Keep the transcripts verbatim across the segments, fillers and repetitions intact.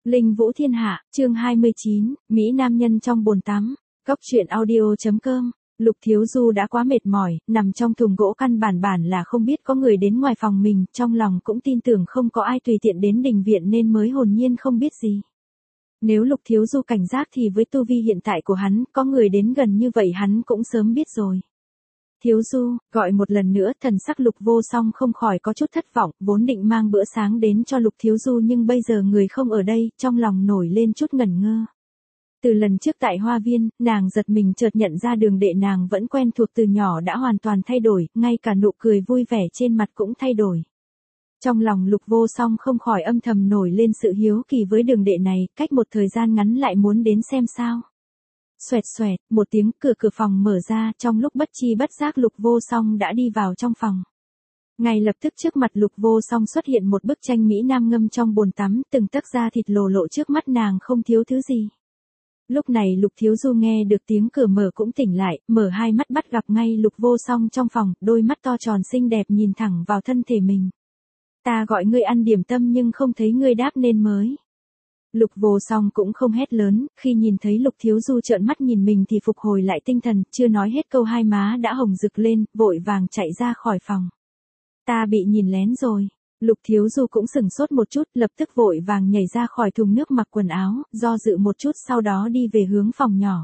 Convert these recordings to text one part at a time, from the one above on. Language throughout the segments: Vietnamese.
Linh Vũ Thiên Hạ, chương hai mươi chín, Mỹ Nam Nhân trong bồn tắm, Cóc truyện audio.com. Lục Thiếu Du đã quá mệt mỏi, nằm trong thùng gỗ căn bản bản là không biết có người đến ngoài phòng mình, trong lòng cũng tin tưởng không có ai tùy tiện đến đình viện nên mới hồn nhiên không biết gì. Nếu Lục Thiếu Du cảnh giác thì với tu vi hiện tại của hắn, có người đến gần như vậy hắn cũng sớm biết rồi. Thiếu Du, gọi một lần nữa, thần sắc Lục Vô Song không khỏi có chút thất vọng, vốn định mang bữa sáng đến cho Lục Thiếu Du nhưng bây giờ người không ở đây, trong lòng nổi lên chút ngẩn ngơ. Từ lần trước tại Hoa Viên, nàng giật mình chợt nhận ra Đường Đệ nàng vẫn quen thuộc từ nhỏ đã hoàn toàn thay đổi, ngay cả nụ cười vui vẻ trên mặt cũng thay đổi. Trong lòng Lục Vô Song không khỏi âm thầm nổi lên sự hiếu kỳ với Đường Đệ này, cách một thời gian ngắn lại muốn đến xem sao. Xoẹt xoẹt, một tiếng cửa cửa phòng mở ra, trong lúc bất chi bất giác Lục Vô Song đã đi vào trong phòng. Ngay lập tức trước mặt Lục Vô Song xuất hiện một bức tranh Mỹ Nam ngâm trong bồn tắm, từng tấc da thịt lồ lộ trước mắt nàng không thiếu thứ gì. Lúc này Lục Thiếu Du nghe được tiếng cửa mở cũng tỉnh lại, mở hai mắt bắt gặp ngay Lục Vô Song trong phòng, đôi mắt to tròn xinh đẹp nhìn thẳng vào thân thể mình. Ta gọi ngươi ăn điểm tâm nhưng không thấy ngươi đáp nên mới. Lục Vô Song cũng không hét lớn, khi nhìn thấy Lục Thiếu Du trợn mắt nhìn mình thì phục hồi lại tinh thần, chưa nói hết câu hai má đã hồng rực lên, vội vàng chạy ra khỏi phòng. Ta bị nhìn lén rồi. Lục Thiếu Du cũng sửng sốt một chút, lập tức vội vàng nhảy ra khỏi thùng nước mặc quần áo, do dự một chút sau đó đi về hướng phòng nhỏ.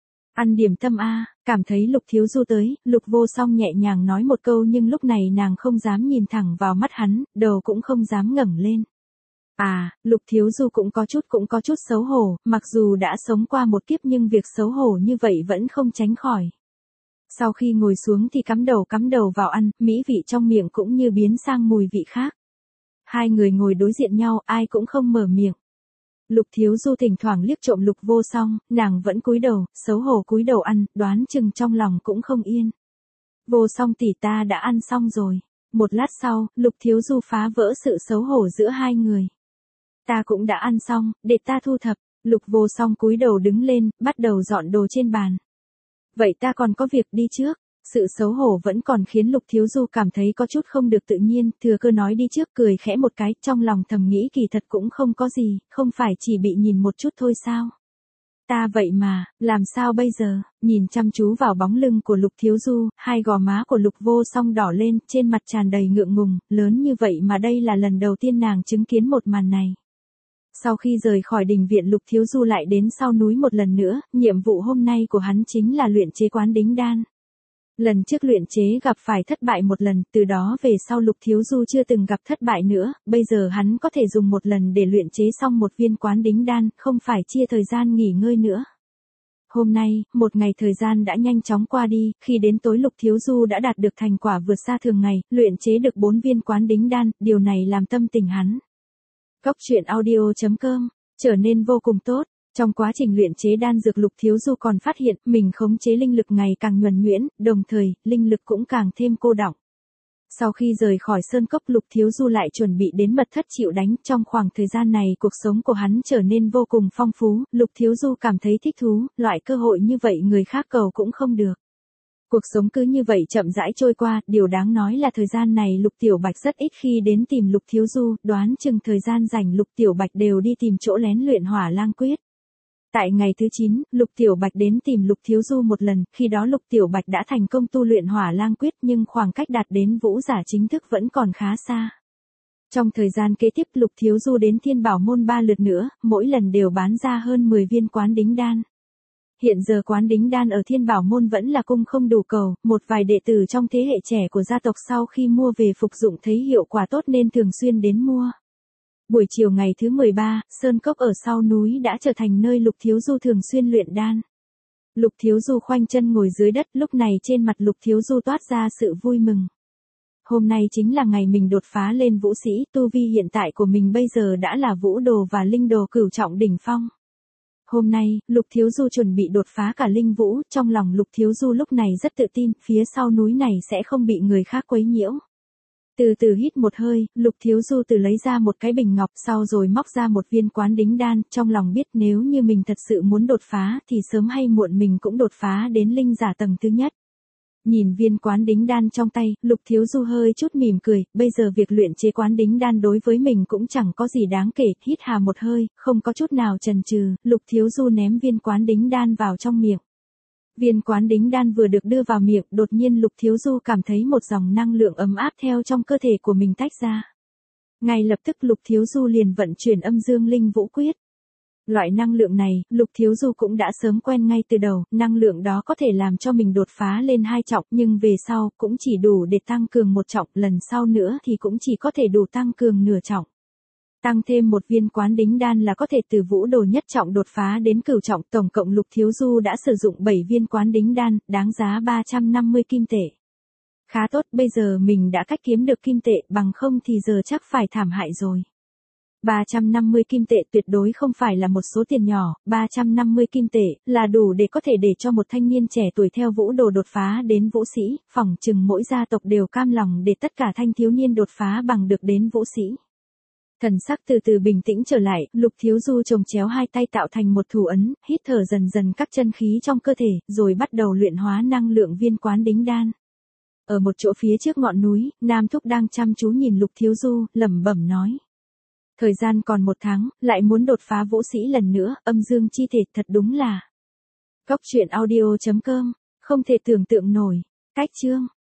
Ăn điểm tâm a, cảm thấy Lục Thiếu Du tới, Lục Vô Song nhẹ nhàng nói một câu nhưng lúc này nàng không dám nhìn thẳng vào mắt hắn, đầu cũng không dám ngẩng lên. À, Lục Thiếu Du cũng có chút cũng có chút xấu hổ, mặc dù đã sống qua một kiếp nhưng việc xấu hổ như vậy vẫn không tránh khỏi. Sau khi ngồi xuống thì cắm đầu cắm đầu vào ăn, mỹ vị trong miệng cũng như biến sang mùi vị khác. Hai người ngồi đối diện nhau, ai cũng không mở miệng. Lục Thiếu Du thỉnh thoảng liếc trộm Lục Vô Song, nàng vẫn cúi đầu, xấu hổ cúi đầu ăn, đoán chừng trong lòng cũng không yên. Vô Song tỷ ta đã ăn xong rồi. Một lát sau, Lục Thiếu Du phá vỡ sự xấu hổ giữa hai người. Ta cũng đã ăn xong, để ta thu thập. Lục Vô Song cúi đầu đứng lên, bắt đầu dọn đồ trên bàn. Vậy ta còn có việc đi trước. Sự xấu hổ vẫn còn khiến Lục Thiếu Du cảm thấy có chút không được tự nhiên, thừa cơ nói đi trước, cười khẽ một cái, trong lòng thầm nghĩ kỳ thật cũng không có gì, không phải chỉ bị nhìn một chút thôi sao. Ta vậy mà, làm sao bây giờ, nhìn chăm chú vào bóng lưng của Lục Thiếu Du, hai gò má của Lục Vô Song đỏ lên, trên mặt tràn đầy ngượng ngùng, lớn như vậy mà đây là lần đầu tiên nàng chứng kiến một màn này. Sau khi rời khỏi đình viện Lục Thiếu Du lại đến sau núi một lần nữa, nhiệm vụ hôm nay của hắn chính là luyện chế quán đính đan. Lần trước luyện chế gặp phải thất bại một lần, từ đó về sau Lục Thiếu Du chưa từng gặp thất bại nữa, bây giờ hắn có thể dùng một lần để luyện chế xong một viên quán đính đan, không phải chia thời gian nghỉ ngơi nữa. Hôm nay, một ngày thời gian đã nhanh chóng qua đi, khi đến tối Lục Thiếu Du đã đạt được thành quả vượt xa thường ngày, luyện chế được bốn viên quán đính đan, điều này làm tâm tình hắn. Cóc truyện audio.com, trở nên vô cùng tốt. Trong quá trình luyện chế đan dược Lục Thiếu Du còn phát hiện mình khống chế linh lực ngày càng nhuần nhuyễn, đồng thời, linh lực cũng càng thêm cô đọng. Sau khi rời khỏi sơn cốc Lục Thiếu Du lại chuẩn bị đến mật thất chịu đánh, trong khoảng thời gian này cuộc sống của hắn trở nên vô cùng phong phú, Lục Thiếu Du cảm thấy thích thú, loại cơ hội như vậy người khác cầu cũng không được. Cuộc sống cứ như vậy chậm rãi trôi qua, điều đáng nói là thời gian này Lục Tiểu Bạch rất ít khi đến tìm Lục Thiếu Du, đoán chừng thời gian rảnh Lục Tiểu Bạch đều đi tìm chỗ lén luyện Hỏa Lang Quyết. Tại ngày thứ chín, Lục Tiểu Bạch đến tìm Lục Thiếu Du một lần, khi đó Lục Tiểu Bạch đã thành công tu luyện Hỏa Lang Quyết nhưng khoảng cách đạt đến vũ giả chính thức vẫn còn khá xa. Trong thời gian kế tiếp Lục Thiếu Du đến Thiên Bảo Môn ba lượt nữa, mỗi lần đều bán ra hơn mười viên quán đính đan. Hiện giờ quán đính đan ở Thiên Bảo Môn vẫn là cung không đủ cầu, một vài đệ tử trong thế hệ trẻ của gia tộc sau khi mua về phục dụng thấy hiệu quả tốt nên thường xuyên đến mua. Buổi chiều ngày thứ mười ba, sơn cốc ở sau núi đã trở thành nơi Lục Thiếu Du thường xuyên luyện đan. Lục Thiếu Du khoanh chân ngồi dưới đất, lúc này trên mặt Lục Thiếu Du toát ra sự vui mừng. Hôm nay chính là ngày mình đột phá lên vũ sĩ, tu vi hiện tại của mình bây giờ đã là vũ đồ và linh đồ cửu trọng đỉnh phong. Hôm nay, Lục Thiếu Du chuẩn bị đột phá cả linh vũ, trong lòng Lục Thiếu Du lúc này rất tự tin, phía sau núi này sẽ không bị người khác quấy nhiễu. Từ từ hít một hơi, Lục Thiếu Du từ lấy ra một cái bình ngọc sau rồi móc ra một viên quán đính đan, trong lòng biết nếu như mình thật sự muốn đột phá thì sớm hay muộn mình cũng đột phá đến linh giả tầng thứ nhất. Nhìn viên quán đính đan trong tay, Lục Thiếu Du hơi chút mỉm cười, bây giờ việc luyện chế quán đính đan đối với mình cũng chẳng có gì đáng kể, hít hà một hơi, không có chút nào chần chừ, Lục Thiếu Du ném viên quán đính đan vào trong miệng. Viên quán đính đan vừa được đưa vào miệng, đột nhiên Lục Thiếu Du cảm thấy một dòng năng lượng ấm áp theo trong cơ thể của mình tách ra. Ngay lập tức Lục Thiếu Du liền vận chuyển âm dương linh vũ quyết. Loại năng lượng này, Lục Thiếu Du cũng đã sớm quen ngay từ đầu, năng lượng đó có thể làm cho mình đột phá lên hai trọng, nhưng về sau cũng chỉ đủ để tăng cường một trọng, lần sau nữa thì cũng chỉ có thể đủ tăng cường nửa trọng. Tăng thêm một viên quán đính đan là có thể từ vũ đồ nhất trọng đột phá đến cửu trọng, tổng cộng Lục Thiếu Du đã sử dụng bảy viên quán đính đan, đáng giá ba trăm năm mươi kim tệ. Khá tốt, bây giờ mình đã cách kiếm được kim tệ, bằng không thì giờ chắc phải thảm hại rồi. ba trăm năm mươi kim tệ tuyệt đối không phải là một số tiền nhỏ, ba trăm năm mươi kim tệ là đủ để có thể để cho một thanh niên trẻ tuổi theo vũ đồ đột phá đến vũ sĩ, phỏng chừng mỗi gia tộc đều cam lòng để tất cả thanh thiếu niên đột phá bằng được đến vũ sĩ. Thần sắc từ từ bình tĩnh trở lại, Lục Thiếu Du chồng chéo hai tay tạo thành một thủ ấn, hít thở dần dần các chân khí trong cơ thể, rồi bắt đầu luyện hóa năng lượng viên quán đính đan. Ở một chỗ phía trước ngọn núi, Nam Thúc đang chăm chú nhìn Lục Thiếu Du, lẩm bẩm nói. Thời gian còn một tháng, lại muốn đột phá vũ sĩ lần nữa, âm dương chi thể thật đúng là. Cốc truyện audio chấm com, không thể tưởng tượng nổi. Cách chương.